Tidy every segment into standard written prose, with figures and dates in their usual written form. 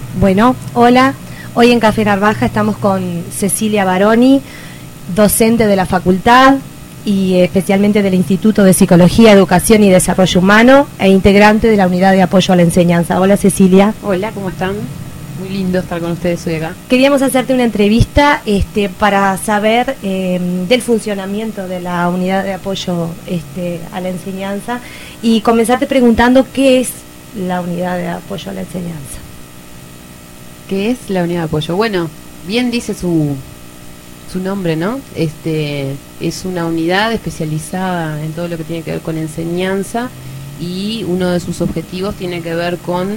Bueno, hola. Hoy en Café Narvaja estamos con Cecilia Baroni, docente de la facultad y especialmente del Instituto de Psicología, Educación y Desarrollo Humano e integrante de la Unidad de Apoyo a la Enseñanza. Hola, Cecilia. Hola, ¿cómo están? Muy lindo estar con ustedes hoy acá. Queríamos hacerte una entrevista para saber del funcionamiento de la Unidad de Apoyo a la Enseñanza y comenzarte preguntando qué es la Unidad de Apoyo a la Enseñanza. ¿Qué es la unidad de apoyo? Bueno, bien dice su nombre, ¿no? Es una unidad especializada en todo lo que tiene que ver con enseñanza y uno de sus objetivos tiene que ver con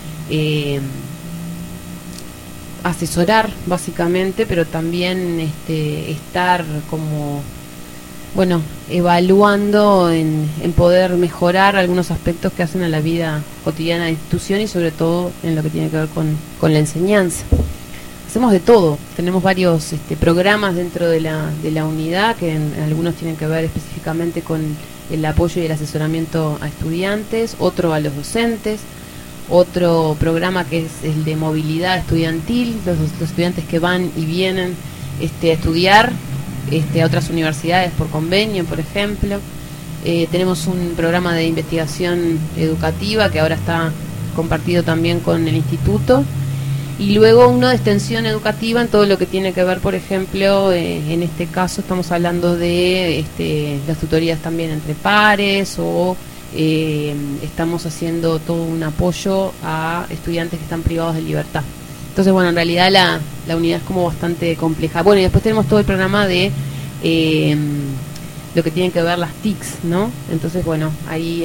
asesorar básicamente, pero también estar como, bueno, evaluando en poder mejorar algunos aspectos que hacen a la vida cotidiana de la institución y sobre todo en lo que tiene que ver con la enseñanza. Hacemos de todo, tenemos varios programas dentro de la unidad que algunos tienen que ver específicamente con el apoyo y el asesoramiento a estudiantes, otro a los docentes, otro programa que es el de movilidad estudiantil, los estudiantes que van y vienen a estudiar a otras universidades por convenio, por ejemplo. Tenemos un programa de investigación educativa que ahora está compartido también con el instituto, y luego uno de extensión educativa en todo lo que tiene que ver, por ejemplo, en este caso estamos hablando de las tutorías también entre pares, o estamos haciendo todo un apoyo a estudiantes que están privados de libertad. Entonces, bueno, en realidad la unidad es como bastante compleja. Bueno, y después tenemos todo el programa de lo que tienen que ver las TICs, ¿no? Entonces, bueno, ahí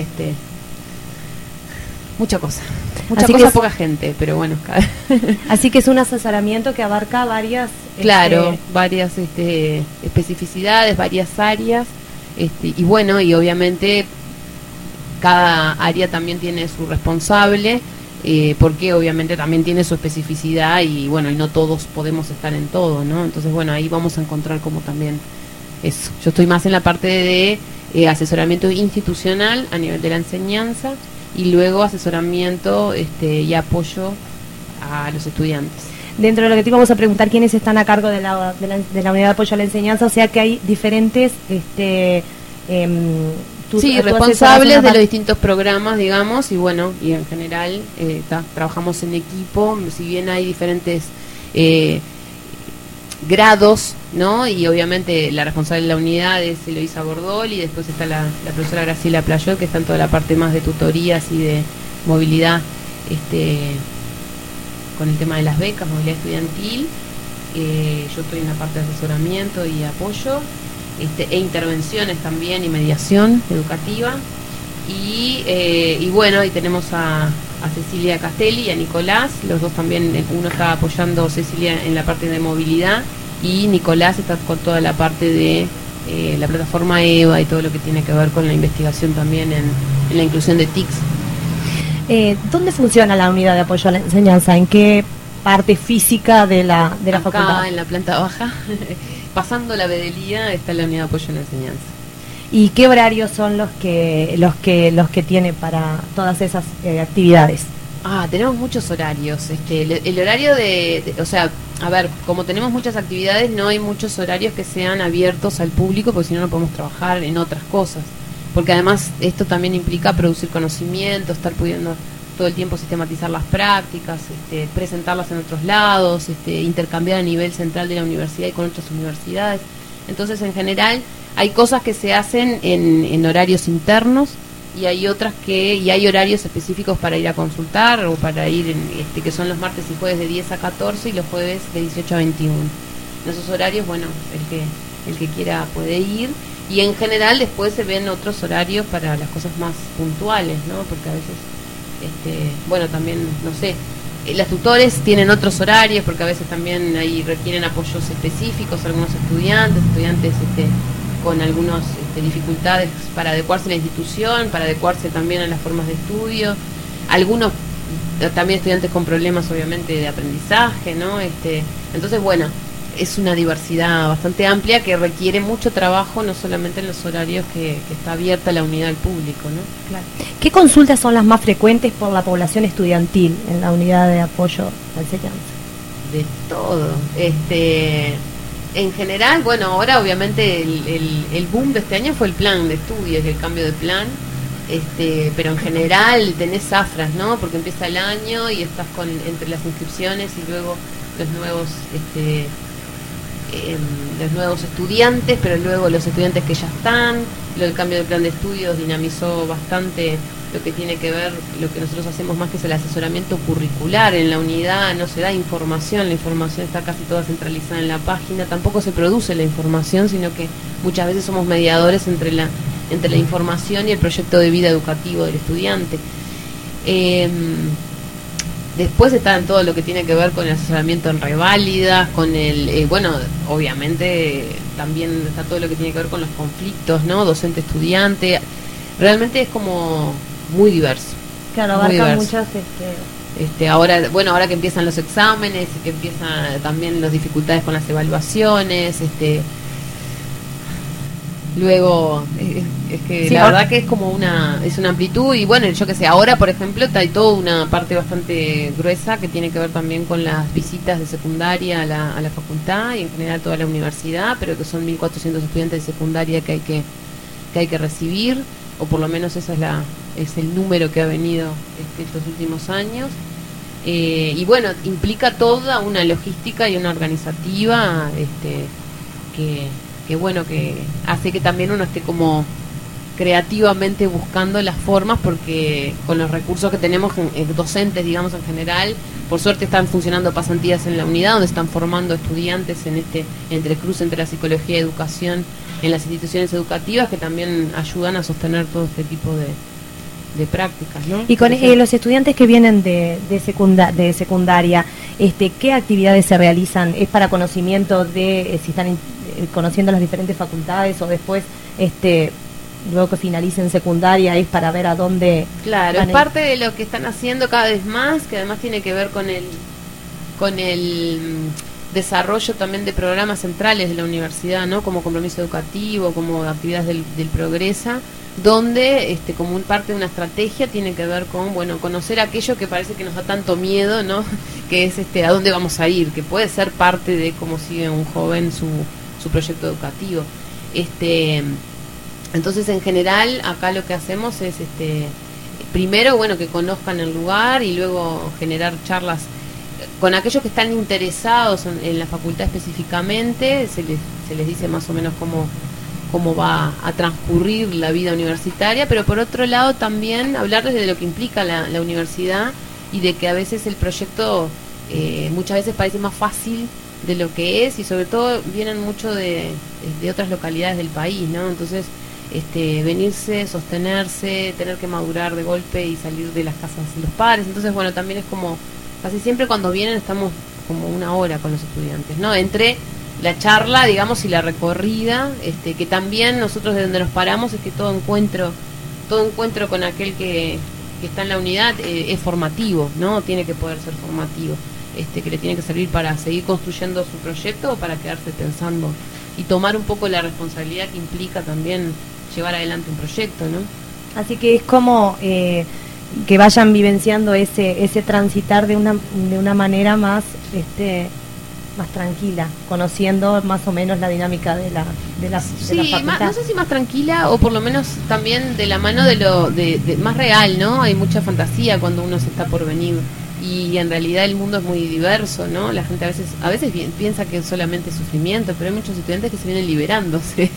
mucha cosa, poca gente, pero bueno. Así que es un asesoramiento que abarca varias... Claro, varias especificidades, varias áreas, y bueno, y obviamente cada área también tiene su responsable, porque obviamente también tiene su especificidad y bueno, y no todos podemos estar en todo, ¿no? Entonces, bueno, ahí vamos a encontrar como también eso. Yo estoy más en la parte de asesoramiento institucional a nivel de la enseñanza y luego asesoramiento y apoyo a los estudiantes. Dentro de lo que te vamos a preguntar, ¿quiénes están a cargo de la unidad de apoyo a la enseñanza? O sea que hay diferentes... sí, responsables de los distintos programas, digamos, y bueno, y en general trabajamos en equipo, si bien hay diferentes grados, ¿no? Y obviamente la responsable de la unidad es Eloisa Bordol, y después está la profesora Graciela Playol, que está en toda la parte más de tutorías y de movilidad, con el tema de las becas, movilidad estudiantil. Yo estoy en la parte de asesoramiento y apoyo, e intervenciones también y mediación educativa, y bueno, y tenemos a Cecilia Castelli y a Nicolás, los dos también. Uno está apoyando, Cecilia, en la parte de movilidad, y Nicolás está con toda la parte de la plataforma EVA y todo lo que tiene que ver con la investigación también en la inclusión de TICs. ¿Dónde funciona la unidad de apoyo a la enseñanza? ¿En qué parte física de la facultad? Acá en la planta baja, pasando la vedelía, está la unidad de apoyo a la enseñanza. ¿Y qué horarios son los que tiene para todas esas actividades? Tenemos muchos horarios. El horario o sea, a ver, como tenemos muchas actividades, no hay muchos horarios que sean abiertos al público, porque si no, no podemos trabajar en otras cosas. Porque además esto también implica producir conocimiento, estar pudiendo todo el tiempo sistematizar las prácticas, presentarlas en otros lados, intercambiar a nivel central de la universidad y con otras universidades. Entonces, en general, hay cosas que se hacen en horarios internos, y hay otras y hay horarios específicos para ir a consultar o para ir, que son los martes y jueves de 10 a 14 y los jueves de 18 a 21. En esos horarios, bueno, el que quiera puede ir, y en general después se ven otros horarios para las cosas más puntuales, ¿no? Porque a veces, bueno, también, no sé, las tutores tienen otros horarios porque a veces también ahí requieren apoyos específicos a algunos estudiantes con algunas dificultades para adecuarse a la institución, para adecuarse también a las formas de estudio. Algunos también estudiantes con problemas, obviamente, de aprendizaje, ¿no? Entonces, bueno, es una diversidad bastante amplia que requiere mucho trabajo, no solamente en los horarios que está abierta la unidad al público, ¿no? Claro. ¿Qué consultas son las más frecuentes por la población estudiantil en la unidad de apoyo a la enseñanza? De todo. En general, bueno, ahora obviamente el boom de este año fue el plan de estudios y el cambio de plan, pero en general tenés zafras, ¿no? Porque empieza el año y estás entre las inscripciones y luego los nuevos estudiantes, pero luego los estudiantes que ya están. El cambio de plan de estudios dinamizó bastante lo que tiene que ver, lo que nosotros hacemos más, que es el asesoramiento curricular. En la unidad no se da información, la información está casi toda centralizada en la página, tampoco se produce la información, sino que muchas veces somos mediadores entre la información y el proyecto de vida educativo del estudiante. Después está en todo lo que tiene que ver con el asesoramiento en reválidas, con obviamente también está todo lo que tiene que ver con los conflictos, ¿no? Docente-estudiante. Realmente es como muy diverso. Claro, abarca muchas... ahora que empiezan los exámenes y que empiezan también las dificultades con las evaluaciones, luego es que sí, la verdad que es como una amplitud. Y bueno, yo que sé, ahora por ejemplo hay toda una parte bastante gruesa que tiene que ver también con las visitas de secundaria a la facultad y en general toda la universidad, pero que son 1.400 estudiantes de secundaria que hay que recibir, o por lo menos esa es el número que ha venido estos últimos años. Y bueno, implica toda una logística y una organizativa que hace que también uno esté como creativamente buscando las formas, porque con los recursos que tenemos docentes, digamos, en general, por suerte están funcionando pasantías en la unidad donde están formando estudiantes en entrecruce entre la psicología y educación en las instituciones educativas, que también ayudan a sostener todo este tipo de prácticas, ¿no? Y con los estudiantes que vienen de secundaria, ¿qué actividades se realizan? ¿Es para conocimiento de si están conociendo las diferentes facultades, o después luego que finalicen secundaria es para ver a dónde? Claro, es parte de lo que están haciendo cada vez más, que además tiene que ver con el desarrollo también de programas centrales de la universidad, ¿no? Como compromiso educativo, como actividades del Progresa, donde como parte de una estrategia tiene que ver con, bueno, conocer aquello que parece que nos da tanto miedo, ¿no? Que es a dónde vamos a ir, que puede ser parte de cómo sigue un joven su proyecto educativo. Entonces, en general, acá lo que hacemos es primero, bueno, que conozcan el lugar, y luego generar charlas con aquellos que están interesados en la facultad específicamente. Se les dice más o menos cómo va a transcurrir la vida universitaria, pero por otro lado también hablarles de lo que implica la universidad, y de que a veces el proyecto muchas veces parece más fácil de lo que es, y sobre todo vienen mucho de otras localidades del país, ¿no? Entonces venirse, sostenerse, tener que madurar de golpe y salir de las casas de los padres. Entonces, bueno, también es como casi siempre cuando vienen estamos como una hora con los estudiantes, ¿no? Entre la charla, digamos, y la recorrida, que también nosotros de donde nos paramos es que todo encuentro con aquel que está en la unidad es formativo, ¿no? Tiene que poder ser formativo, que le tiene que servir para seguir construyendo su proyecto, o para quedarse pensando y tomar un poco la responsabilidad que implica también llevar adelante un proyecto, ¿no? Así que es como que vayan vivenciando ese transitar de una manera más más tranquila, conociendo más o menos la dinámica de la facultad. No sé si más tranquila, o por lo menos también de la mano de más real, ¿no? Hay mucha fantasía cuando uno se está por venir, y en realidad el mundo es muy diverso, ¿no? La gente a veces piensa que es solamente sufrimiento, pero hay muchos estudiantes que se vienen liberándose.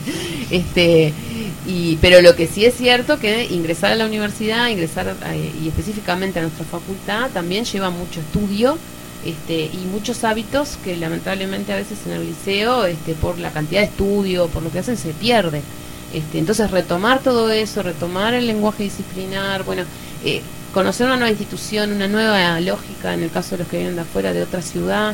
Pero lo que sí es cierto, que ingresar a la universidad, y específicamente a nuestra facultad, también lleva mucho estudio, y muchos hábitos que lamentablemente a veces en el liceo, por la cantidad de estudio, por lo que hacen, se pierde. Entonces, retomar todo eso, retomar el lenguaje disciplinar, bueno, conocer una nueva institución, una nueva lógica, en el caso de los que vienen de afuera, de otra ciudad,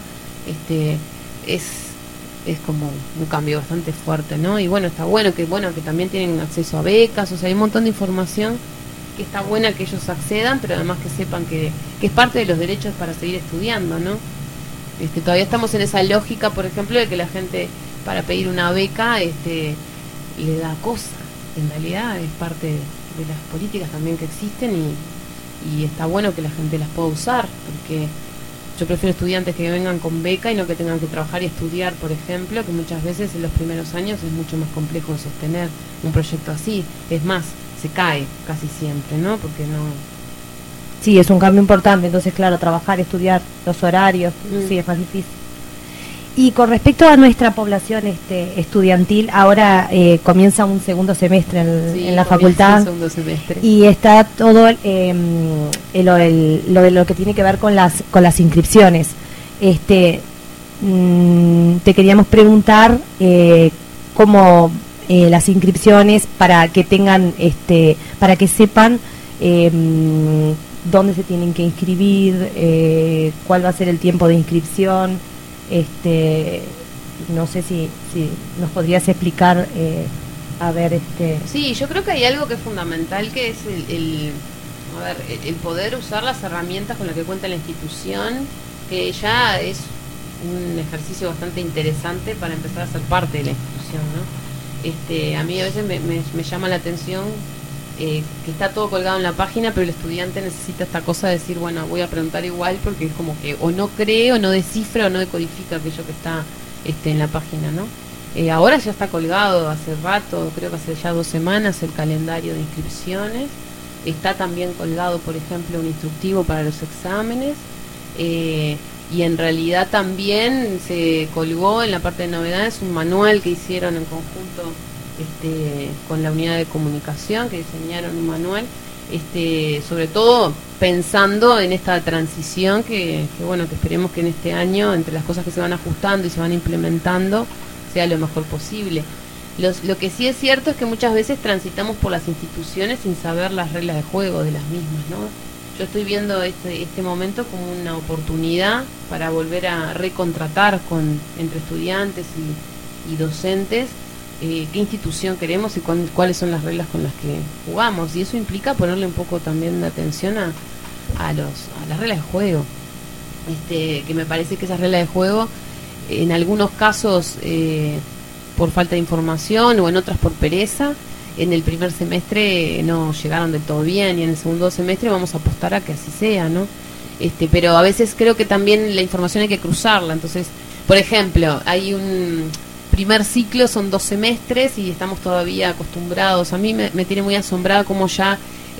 es como un cambio bastante fuerte, ¿no? Y bueno, está bueno que también tienen acceso a becas, o sea, hay un montón de información que está buena que ellos accedan, pero además que sepan que es parte de los derechos para seguir estudiando, ¿no? Todavía estamos en esa lógica, por ejemplo, de que la gente para pedir una beca le da cosa. En realidad es parte de las políticas también que existen y está bueno que la gente las pueda usar, porque yo prefiero estudiantes que vengan con beca y no que tengan que trabajar y estudiar, por ejemplo, que muchas veces en los primeros años es mucho más complejo de sostener un proyecto así. Es más, se cae casi siempre, ¿no? Porque no... Sí, es un cambio importante, entonces claro, trabajar, estudiar, los horarios, sí, es más difícil. Y con respecto a nuestra población estudiantil, ahora comienza un segundo semestre en la facultad, segundo semestre. Y está todo lo que tiene que ver con las inscripciones. Te queríamos preguntar cómo las inscripciones para que tengan, para que sepan dónde se tienen que inscribir, cuál va a ser el tiempo de inscripción. No sé si nos podrías explicar, a ver, Sí, yo creo que hay algo que es fundamental, que es el poder usar las herramientas con las que cuenta la institución, que ya es un ejercicio bastante interesante para empezar a ser parte de la institución, ¿no? A mí a veces me llama la atención que está todo colgado en la página, pero el estudiante necesita esta cosa de decir, bueno, voy a preguntar igual, porque es como que o no cree, o no descifra, o no decodifica aquello que está en la página, ¿no? Ahora ya está colgado hace rato, creo que hace ya 2 semanas, el calendario de inscripciones. Está también colgado, por ejemplo, un instructivo para los exámenes, y en realidad también se colgó en la parte de novedades un manual que hicieron en conjunto con la unidad de comunicación, que diseñaron un manual, sobre todo pensando en esta transición que bueno, que esperemos que en este año, entre las cosas que se van ajustando y se van implementando, sea lo mejor posible. Lo que sí es cierto es que muchas veces transitamos por las instituciones sin saber las reglas de juego de las mismas, ¿no? Yo estoy viendo este momento como una oportunidad para volver a recontratar entre estudiantes y docentes qué institución queremos y cuáles son las reglas con las que jugamos, y eso implica ponerle un poco también de atención a las reglas de juego, que me parece que esas reglas de juego en algunos casos por falta de información, o en otras por pereza, en el primer semestre no llegaron del todo bien, y en el segundo semestre vamos a apostar a que así sea, ¿no? Pero a veces creo que también la información hay que cruzarla. Entonces, por ejemplo, hay un primer ciclo, son 2 semestres y estamos todavía acostumbrados. A mí me tiene muy asombrada cómo ya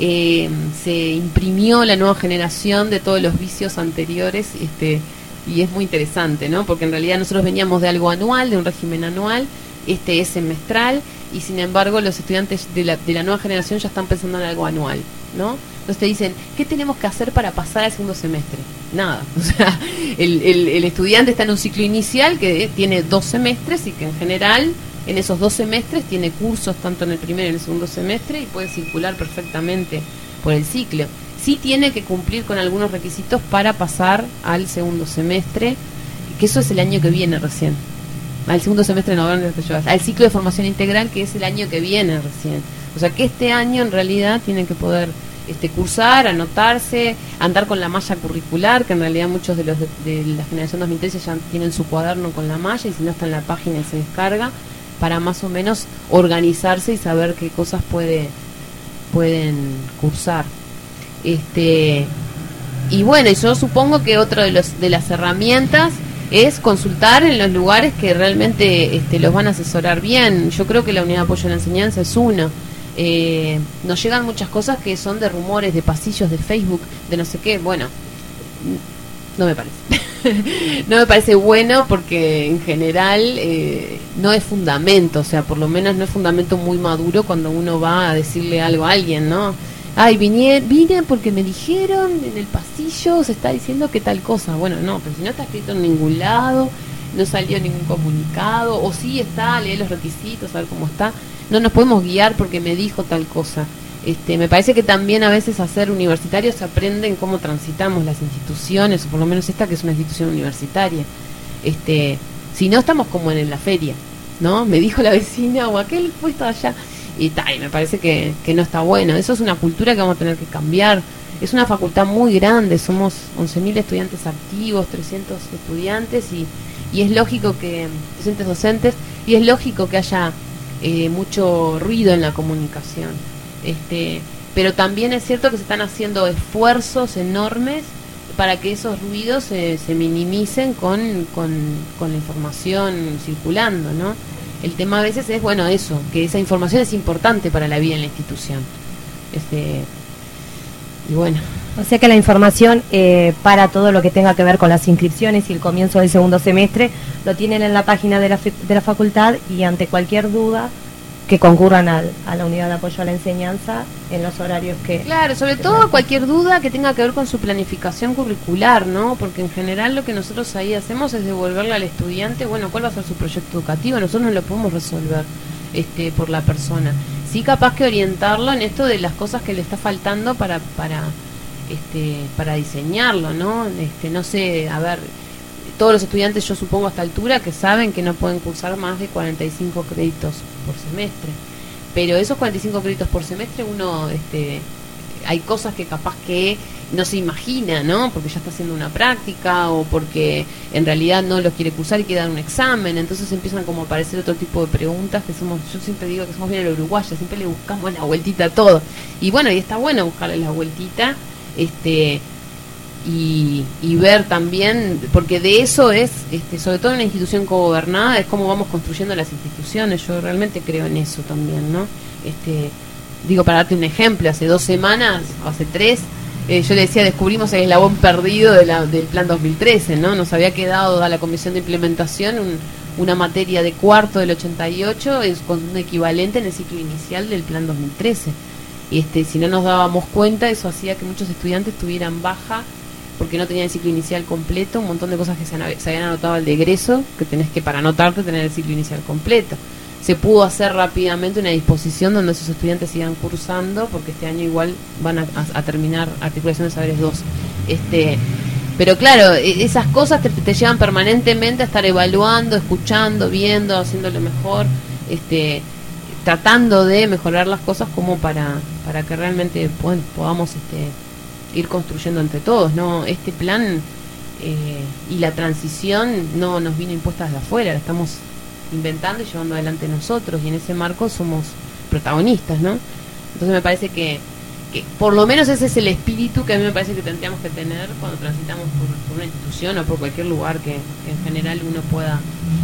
se imprimió la nueva generación de todos los vicios anteriores, y es muy interesante, ¿no? Porque en realidad nosotros veníamos de algo anual, de un régimen anual, es semestral, y sin embargo los estudiantes de la nueva generación ya están pensando en algo anual, ¿no? Entonces te dicen, ¿qué tenemos que hacer para pasar al segundo semestre? Nada. O sea, el estudiante está en un ciclo inicial que tiene 2 semestres, y que en general en esos 2 semestres tiene cursos tanto en el primer y en el segundo semestre, y puede circular perfectamente por el ciclo. Sí tiene que cumplir con algunos requisitos para pasar al segundo semestre, que eso es el año que viene recién. Al segundo semestre no, al ciclo de formación integral, que es el año que viene recién. O sea que este año en realidad tienen que poder cursar, anotarse, andar con la malla curricular, que en realidad muchos de los de la generación 2013 ya tienen su cuaderno con la malla, y si no está en la página y se descarga, para más o menos organizarse y saber qué cosas pueden cursar. Y bueno, y yo supongo que otro de las herramientas es consultar en los lugares que realmente los van a asesorar bien. Yo creo que la unidad de apoyo a la enseñanza es uno. Nos llegan muchas cosas que son de rumores, de pasillos de Facebook, de no sé qué. Bueno, no me parece. No me parece bueno, porque en general no es fundamento, o sea, por lo menos no es fundamento muy maduro cuando uno va a decirle algo a alguien, ¿no? Ay, vine porque me dijeron en el pasillo, se está diciendo que tal cosa. Bueno, no, pero si no está escrito en ningún lado, no salió ningún comunicado, o sí está, lee los requisitos, a ver cómo está. No nos podemos guiar porque me dijo tal cosa. Me parece que también a veces a ser universitarios se aprenden cómo transitamos las instituciones, o por lo menos esta que es una institución universitaria. Si no, estamos como en la feria, ¿no? Me dijo la vecina, o aquel puesto allá. Y me parece que no está bueno. Eso es una cultura que vamos a tener que cambiar. es una facultad muy grande, somos 11.000 estudiantes activos, 300 estudiantes y es lógico que, 300 docentes, y es lógico que haya mucho ruido en la comunicación. Pero también es cierto que se están haciendo esfuerzos enormes para que esos ruidos se minimicen con la información circulando, ¿no? El tema a veces es, bueno, eso, que esa información es importante para la vida en la institución. Y bueno. O sea que la información para todo lo que tenga que ver con las inscripciones y el comienzo del segundo semestre lo tienen en la página de la facultad, y ante cualquier duda que concurran a la unidad de apoyo a la enseñanza en los horarios que... Claro, sobre todo cualquier duda que tenga que ver con su planificación curricular, ¿no? Porque en general lo que nosotros ahí hacemos es devolverle al estudiante, bueno, cuál va a ser su proyecto educativo. Nosotros no lo podemos resolver por la persona. Sí, capaz que orientarlo en esto de las cosas que le está faltando para diseñarlo, ¿no? No sé, a ver, todos los estudiantes, yo supongo a esta altura, que saben que no pueden cursar más de 45 créditos por semestre, pero esos 45 créditos por semestre uno hay cosas que capaz que no se imagina, ¿no? Porque ya está haciendo una práctica o porque en realidad no los quiere cursar y quiere dar un examen. Entonces empiezan como a aparecer otro tipo de preguntas que yo siempre digo que somos bien los uruguayos, siempre le buscamos la vueltita a todo. Y bueno, y está bueno buscarle la vueltita, y ver también, porque de eso es, sobre todo en una institución cogobernada, es cómo vamos construyendo las instituciones. Yo realmente creo en eso también, ¿no? Digo, para darte un ejemplo, hace 2 semanas, o hace 3, yo le decía, descubrimos el eslabón perdido del plan 2013, ¿no? Nos había quedado a la Comisión de Implementación una materia de cuarto del 88, con un equivalente en el ciclo inicial del plan 2013. Si no nos dábamos cuenta, eso hacía que muchos estudiantes tuvieran baja porque no tenían el ciclo inicial completo, un montón de cosas que se habían anotado al de egreso, que tenés que, para anotarte, tener el ciclo inicial completo. Se pudo hacer rápidamente una disposición donde esos estudiantes sigan cursando, porque este año igual van a terminar Articulación de Saberes 2. Pero claro, esas cosas te llevan permanentemente a estar evaluando, escuchando, viendo, haciéndolo mejor, tratando de mejorar las cosas como para que realmente podamos ir construyendo entre todos, ¿no? Este plan y la transición no nos vino impuesta desde afuera, la estamos inventando y llevando adelante nosotros, y en ese marco somos protagonistas, ¿no? Entonces me parece que por lo menos ese es el espíritu que a mí me parece que tendríamos que tener cuando transitamos por una institución o por cualquier lugar que en general uno pueda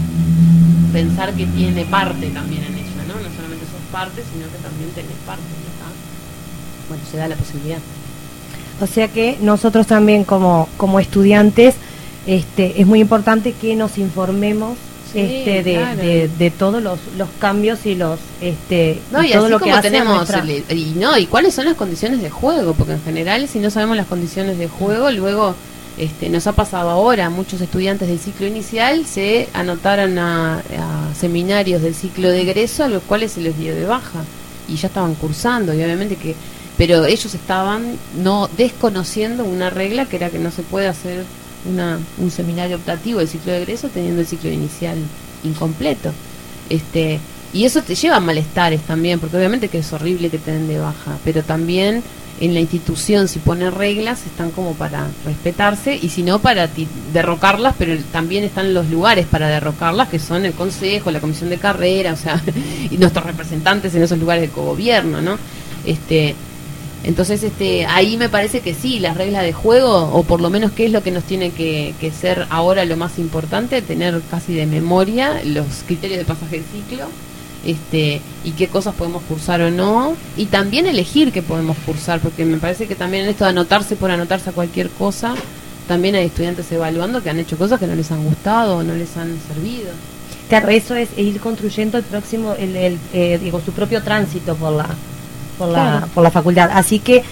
pensar que tiene parte también en ella, ¿no? No solamente sos parte, sino que también tenés parte, ¿no? Bueno, se da la posibilidad. O sea que nosotros también como estudiantes es muy importante que nos informemos claro, de todos los cambios y los no, y todo así lo que como hace tenemos nuestra... y cuáles son las condiciones de juego, porque en general si no sabemos las condiciones de juego, luego nos ha pasado ahora, muchos estudiantes del ciclo inicial se anotaron a seminarios del ciclo de egreso, a los cuales se les dio de baja y ya estaban cursando, y obviamente pero ellos estaban no desconociendo una regla, que era que no se puede hacer un seminario optativo del ciclo de egreso teniendo el ciclo inicial incompleto. Y eso te lleva a malestares también, porque obviamente que es horrible que te den de baja, pero también en la institución, si pone reglas, están como para respetarse, y si no, para derrocarlas, pero también están los lugares para derrocarlas, que son el consejo, la comisión de carrera, o sea, y nuestros representantes en esos lugares de cogobierno, ¿no? Entonces ahí me parece que sí, las reglas de juego, o por lo menos qué es lo que nos tiene que ser ahora lo más importante, tener casi de memoria los criterios de pasaje de ciclo, y qué cosas podemos cursar o no, y también elegir qué podemos cursar, porque me parece que también en esto de anotarse por anotarse a cualquier cosa, también hay estudiantes evaluando que han hecho cosas que no les han gustado o no les han servido. Claro, eso es ir construyendo el próximo, su propio tránsito por la facultad. Así que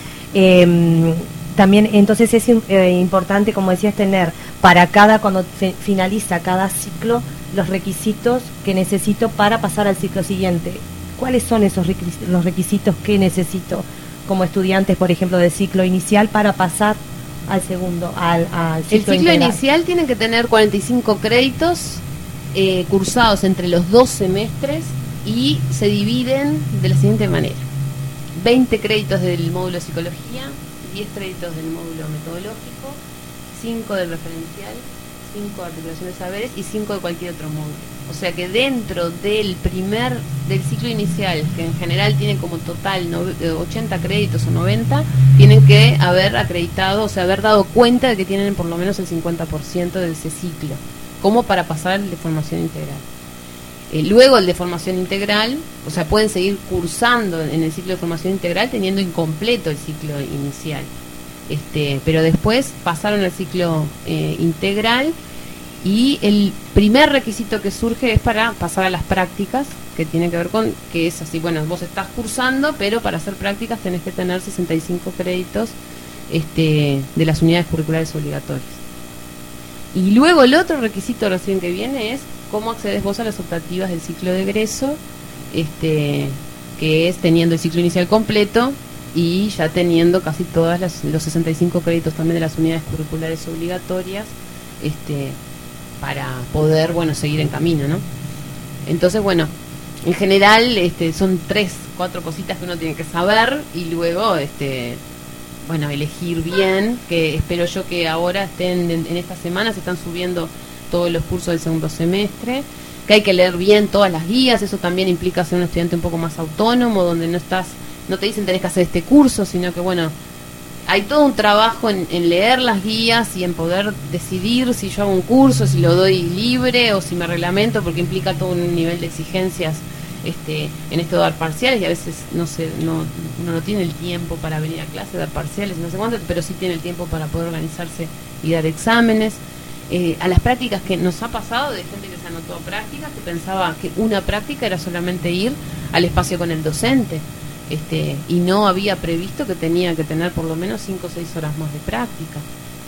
también entonces es importante, como decías, tener para cuando se finaliza cada ciclo, los requisitos que necesito para pasar al ciclo siguiente. ¿Cuáles son los requisitos que necesito como estudiantes, por ejemplo, del ciclo inicial para pasar al segundo, al ciclo El ciclo inicial tiene que tener 45 créditos cursados entre los 2 semestres, y se dividen de la siguiente manera: 20 créditos del módulo de psicología, 10 créditos del módulo metodológico, 5 del referencial, 5 de articulación de saberes y 5 de cualquier otro módulo. O sea que dentro del ciclo inicial, que en general tiene como total 80 créditos o 90, tienen que haber acreditado, o sea, haber dado cuenta de que tienen por lo menos el 50% de ese ciclo, como para pasar al de formación integral. Luego el de formación integral, o sea, pueden seguir cursando en el ciclo de formación integral teniendo incompleto el ciclo inicial. Pero después pasaron al ciclo integral, y el primer requisito que surge es para pasar a las prácticas, que tiene que ver con que es así, bueno, vos estás cursando, pero para hacer prácticas tenés que tener 65 créditos de las unidades curriculares obligatorias. Y luego el otro requisito recién que viene es cómo accedes vos a las optativas del ciclo de egreso, que es teniendo el ciclo inicial completo y ya teniendo casi todas los 65 créditos también de las unidades curriculares obligatorias, para poder, bueno, seguir en camino, ¿no? Entonces, bueno, en general son 3-4 cositas que uno tiene que saber, y luego, bueno, elegir bien, que espero yo que ahora estén, en esta semana se están subiendo todos los cursos del segundo semestre, que hay que leer bien todas las guías. Eso también implica ser un estudiante un poco más autónomo, donde no te dicen tenés que hacer este curso, sino que, bueno, hay todo un trabajo en leer las guías y en poder decidir si yo hago un curso, si lo doy libre o si me reglamento, porque implica todo un nivel de exigencias en esto de dar parciales, y a veces uno no tiene el tiempo para venir a clase, dar parciales, no sé cuánto, pero sí tiene el tiempo para poder organizarse y dar exámenes. A las prácticas que nos ha pasado, de gente que se anotó a prácticas, que pensaba que una práctica era solamente ir al espacio con el docente, y no había previsto que tenía que tener por lo menos 5 o 6 horas más de práctica.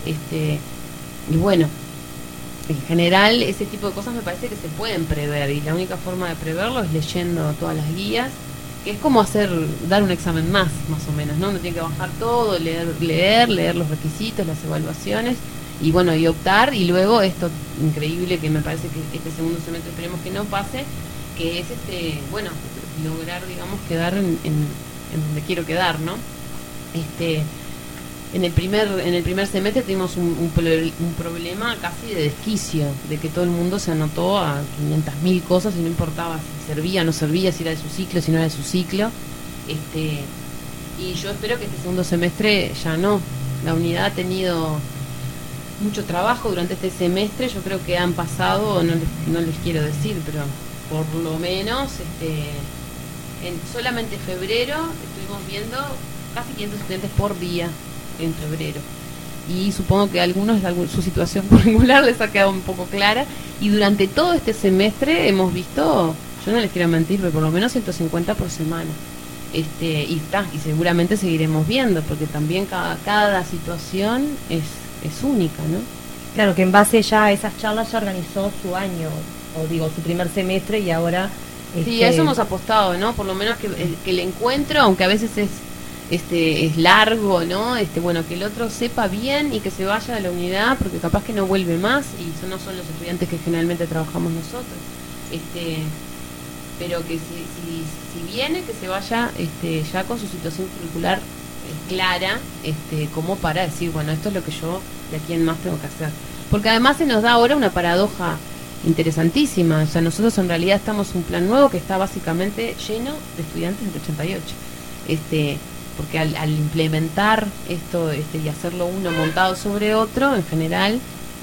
Y bueno, en general ese tipo de cosas me parece que se pueden prever, y la única forma de preverlo es leyendo todas las guías, que es como dar un examen más o menos, ¿no? Uno tiene que bajar todo, leer los requisitos, las evaluaciones, y bueno, y optar. Y luego esto increíble que me parece que este segundo semestre esperemos que no pase, que es bueno, lograr, digamos, quedar en donde quiero quedar, ¿no? En el primer semestre tuvimos un problema casi de desquicio, de que todo el mundo se anotó a 500.000 cosas y no importaba si servía o no servía, si era de su ciclo, si no era de su ciclo. Y yo espero que este segundo semestre ya no. La unidad ha tenido mucho trabajo durante este semestre. Yo creo que han pasado, no les quiero decir, pero por lo menos en solamente febrero estuvimos viendo casi 500 estudiantes por día en febrero, y supongo que a algunos su situación curricular les ha quedado un poco clara, y durante todo este semestre hemos visto, yo no les quiero mentir, pero por lo menos 150 por semana, y seguramente seguiremos viendo, porque también cada situación es única, ¿no? Claro, que en base ya a esas charlas ya organizó su año, su primer semestre, y ahora... Sí, a eso hemos apostado, ¿no? Por lo menos que el encuentro, aunque a veces es largo, ¿no? Bueno, que el otro sepa bien y que se vaya de la unidad, porque capaz que no vuelve más, y eso no son los estudiantes que generalmente trabajamos nosotros. Pero que si viene, que se vaya ya con su situación curricular clara, como para decir, bueno, esto es lo que yo de aquí en más tengo que hacer. Porque además se nos da ahora una paradoja interesantísima. O sea, nosotros en realidad estamos un plan nuevo que está básicamente lleno de estudiantes del 88. Porque al implementar esto y hacerlo uno montado sobre otro, en general,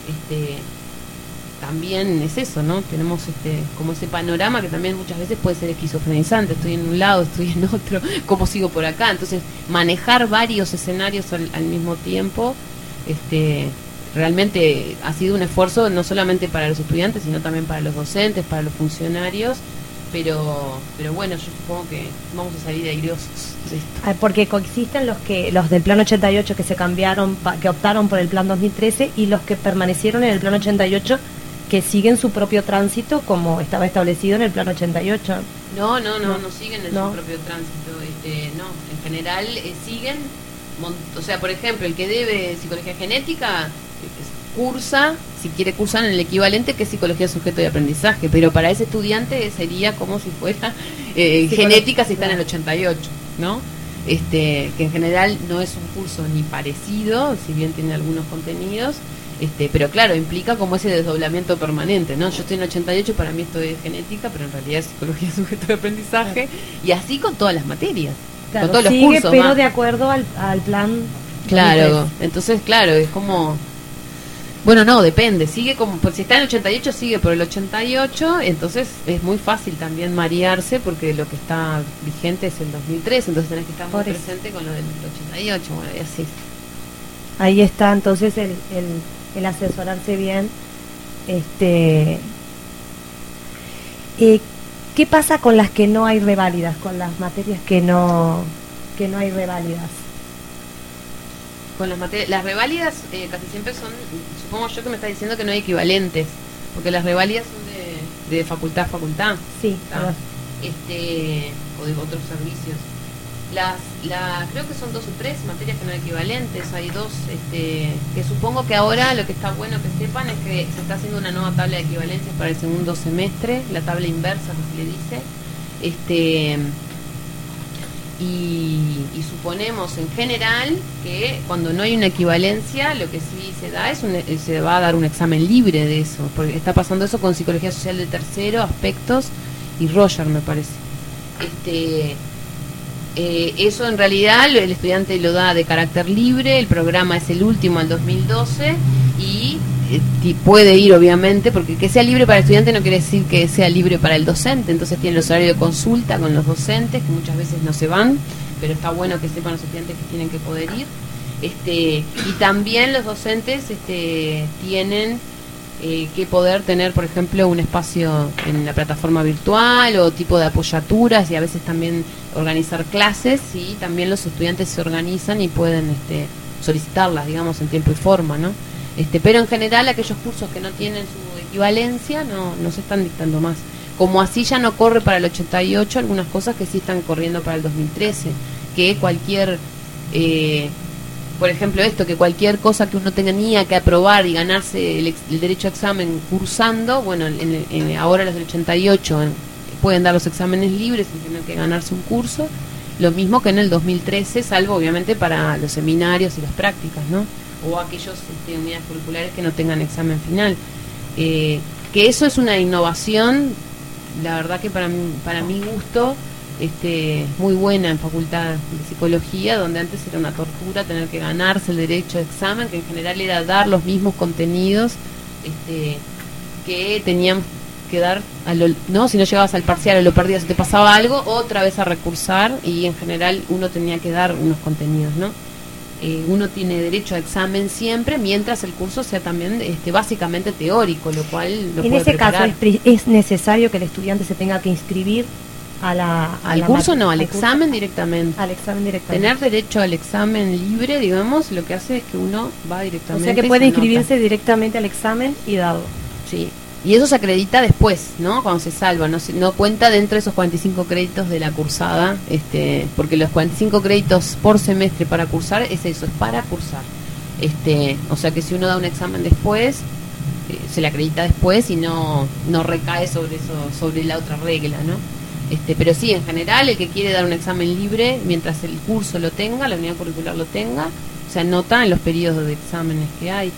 también es eso, ¿no? Tenemos como ese panorama que también muchas veces puede ser esquizofrenizante. Estoy en un lado, estoy en otro, ¿cómo sigo por acá? Entonces, manejar varios escenarios al mismo tiempo, realmente ha sido un esfuerzo no solamente para los estudiantes, sino también para los docentes, para los funcionarios, pero bueno, yo supongo que vamos a salir airosos de esto. Porque coexisten los del plan 88 que se cambiaron, que optaron por el plan 2013, y los que permanecieron en el plan 88, que siguen su propio tránsito como estaba establecido en el plan 88. No siguen en su propio tránsito, no, en general siguen, o sea, por ejemplo, el que debe psicología genética cursa, si quiere cursar en el equivalente que es psicología sujeto de aprendizaje, pero para ese estudiante sería como si fuera genética si está en el 88, ¿no? que en general no es un curso ni parecido, si bien tiene algunos contenidos, pero claro, implica como ese desdoblamiento permanente, ¿no? Yo estoy en 88, para mí esto es genética, pero en realidad es psicología sujeto de aprendizaje, y así con todas las materias, claro, con todos los sigue, cursos. Pero de acuerdo al plan. Claro, entonces, claro, es como... Bueno, no, depende, sigue como, pues si está en el 88 sigue por el 88, entonces es muy fácil también marearse porque lo que está vigente es el 2003, entonces tenés que estar muy presente con lo del 88, bueno, y así. Ahí está entonces el asesorarse bien. ¿Qué pasa con las que no hay reválidas, con las materias que no hay reválidas? Con las reválidas casi siempre son, supongo yo que me estás diciendo que no hay equivalentes, porque las reválidas son de facultad a facultad. Sí, claro. O de otros servicios. Creo que son 2 o 3 materias que no hay equivalentes. Hay 2 que supongo que ahora lo que está bueno que sepan es que se está haciendo una nueva tabla de equivalencias para el segundo semestre, la tabla inversa que se le dice. Y suponemos en general que cuando no hay una equivalencia lo que sí se da se va a dar un examen libre de eso, porque está pasando eso con psicología social de tercero, aspectos y Roger, me parece. Eso en realidad el estudiante lo da de carácter libre, el programa es el último al 2012 y puede ir obviamente, porque que sea libre para el estudiante no quiere decir que sea libre para el docente, entonces tiene los horarios de consulta con los docentes que muchas veces no se van, pero está bueno que sepan los estudiantes que tienen que poder ir. Y también los docentes tienen que poder tener, por ejemplo, un espacio en la plataforma virtual o tipo de apoyaturas, y a veces también organizar clases, y también los estudiantes se organizan y pueden solicitarlas, digamos, en tiempo y forma, ¿no? Pero en general aquellos cursos que no tienen su equivalencia no se están dictando más. Como así ya no corre para el 88, algunas cosas que sí están corriendo para el 2013, que cualquier... por ejemplo, que cualquier cosa que uno tenía que aprobar y ganarse el derecho a examen cursando, bueno, ahora los del 88 pueden dar los exámenes libres sin tener que ganarse un curso, lo mismo que en el 2013, salvo obviamente para los seminarios y las prácticas, ¿no? O aquellos unidades curriculares que no tengan examen final. Que eso es una innovación, la verdad que para mi gusto, muy buena en facultad de psicología, donde antes era una tortura tener que ganarse el derecho de examen, que en general era dar los mismos contenidos que teníamos que dar no, si no llegabas al parcial o lo perdías o te pasaba algo, otra vez a recursar, y en general uno tenía que dar unos contenidos, ¿no? Uno tiene derecho a examen siempre, mientras el curso sea también básicamente teórico, lo cual lo en puede ese preparar. caso es necesario que el estudiante se tenga que inscribir al curso, no, al examen directamente. Al examen directamente. Tener derecho al examen libre, digamos, lo que hace es que uno va directamente. O sea que puede inscribirse directamente al examen y darlo. Sí. Y eso se acredita después, ¿no? Cuando se salva, no cuenta dentro de esos 45 créditos de la cursada, porque los 45 créditos por semestre para cursar es eso, es para cursar. O sea que si uno da un examen después, se le acredita después y no recae sobre eso, sobre la otra regla, ¿no? Pero sí, en general, el que quiere dar un examen libre, mientras el curso lo tenga, la unidad curricular lo tenga, se anota en los periodos de exámenes que hay.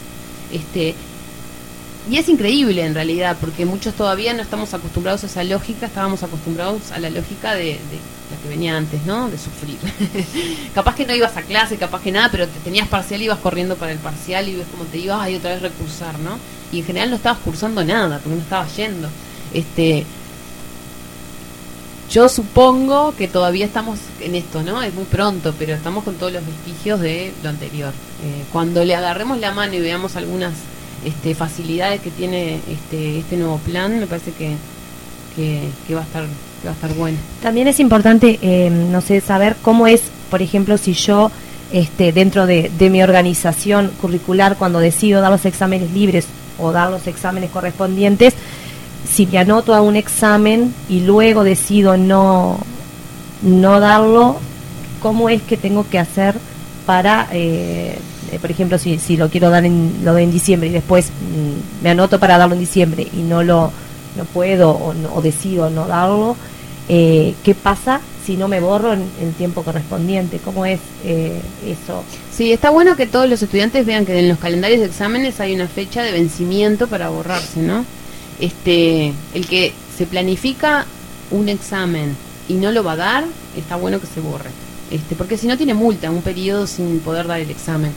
Y es increíble en realidad, porque muchos todavía no estamos acostumbrados a esa lógica, estábamos acostumbrados a la lógica de la que venía antes, ¿no? De sufrir. Capaz que no ibas a clase, capaz que nada, pero tenías parcial y ibas corriendo para el parcial y ves cómo te ibas y otra vez recursar, ¿no? Y en general no estabas cursando nada, porque no estabas yendo. Yo supongo que todavía estamos en esto, ¿no? Es muy pronto, pero estamos con todos los vestigios de lo anterior. Cuando le agarremos la mano y veamos algunas facilidades que tiene este nuevo plan, me parece que va a estar bueno. También es importante, no sé, saber cómo es, por ejemplo, si yo dentro de mi organización curricular, cuando decido dar los exámenes libres o dar los exámenes correspondientes, si me anoto a un examen y luego decido no darlo, ¿cómo es que tengo que hacer para, por ejemplo, si lo quiero dar lo doy en diciembre y después me anoto para darlo en diciembre y no puedo o decido no darlo, ¿qué pasa si no me borro en el tiempo correspondiente. ¿Cómo es eso? Sí, está bueno que todos los estudiantes vean que en los calendarios de exámenes hay una fecha de vencimiento para borrarse, ¿no? El que se planifica un examen y no lo va a dar, está bueno que se borre. Porque si no tiene multa, un periodo sin poder dar el examen.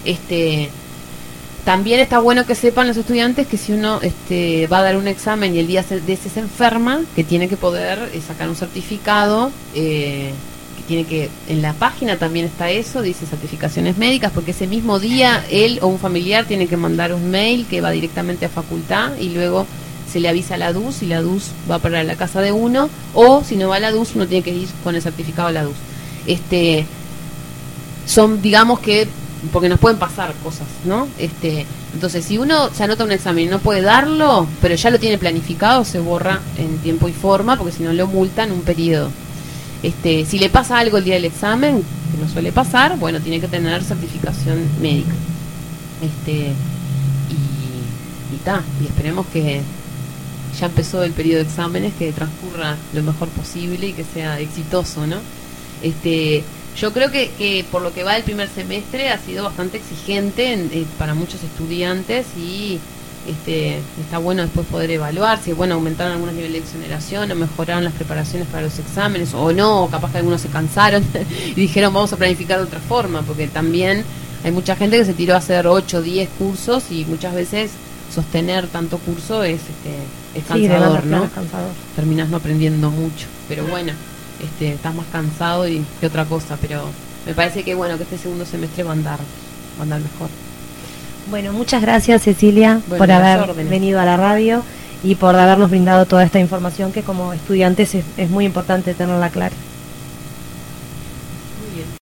También está bueno que sepan los estudiantes que si uno va a dar un examen y el día de ese se enferma, que tiene que poder sacar un certificado, que tiene que, en la página también está eso, dice certificaciones médicas, porque ese mismo día él o un familiar tiene que mandar un mail que va directamente a facultad y luego se le avisa a la DUS y la DUS va para la casa de uno, o si no va a la DUS uno tiene que ir con el certificado a la DUS. Son, digamos que, porque nos pueden pasar cosas, ¿no? Entonces, si uno se anota un examen y no puede darlo, pero ya lo tiene planificado, se borra en tiempo y forma, porque si no lo multan un periodo. Si le pasa algo el día del examen, que no suele pasar, bueno, tiene que tener certificación médica. Y esperemos que ya empezó el periodo de exámenes, que transcurra lo mejor posible y que sea exitoso, ¿no? Yo creo que por lo que va del primer semestre ha sido bastante exigente para muchos estudiantes y está bueno después poder evaluar si aumentaron algunos niveles de exoneración o mejoraron las preparaciones para los exámenes o no, o capaz que algunos se cansaron y dijeron vamos a planificar de otra forma, porque también hay mucha gente que se tiró a hacer 8 o 10 cursos y muchas veces sostener tanto curso es cansador, ¿no? Cansador. Terminas no aprendiendo mucho, pero bueno, estás más cansado que otra cosa, pero me parece que que este segundo semestre va a andar mejor. Bueno, muchas gracias Cecilia por haber venido a la radio y por habernos brindado toda esta información que como estudiantes es muy importante tenerla clara.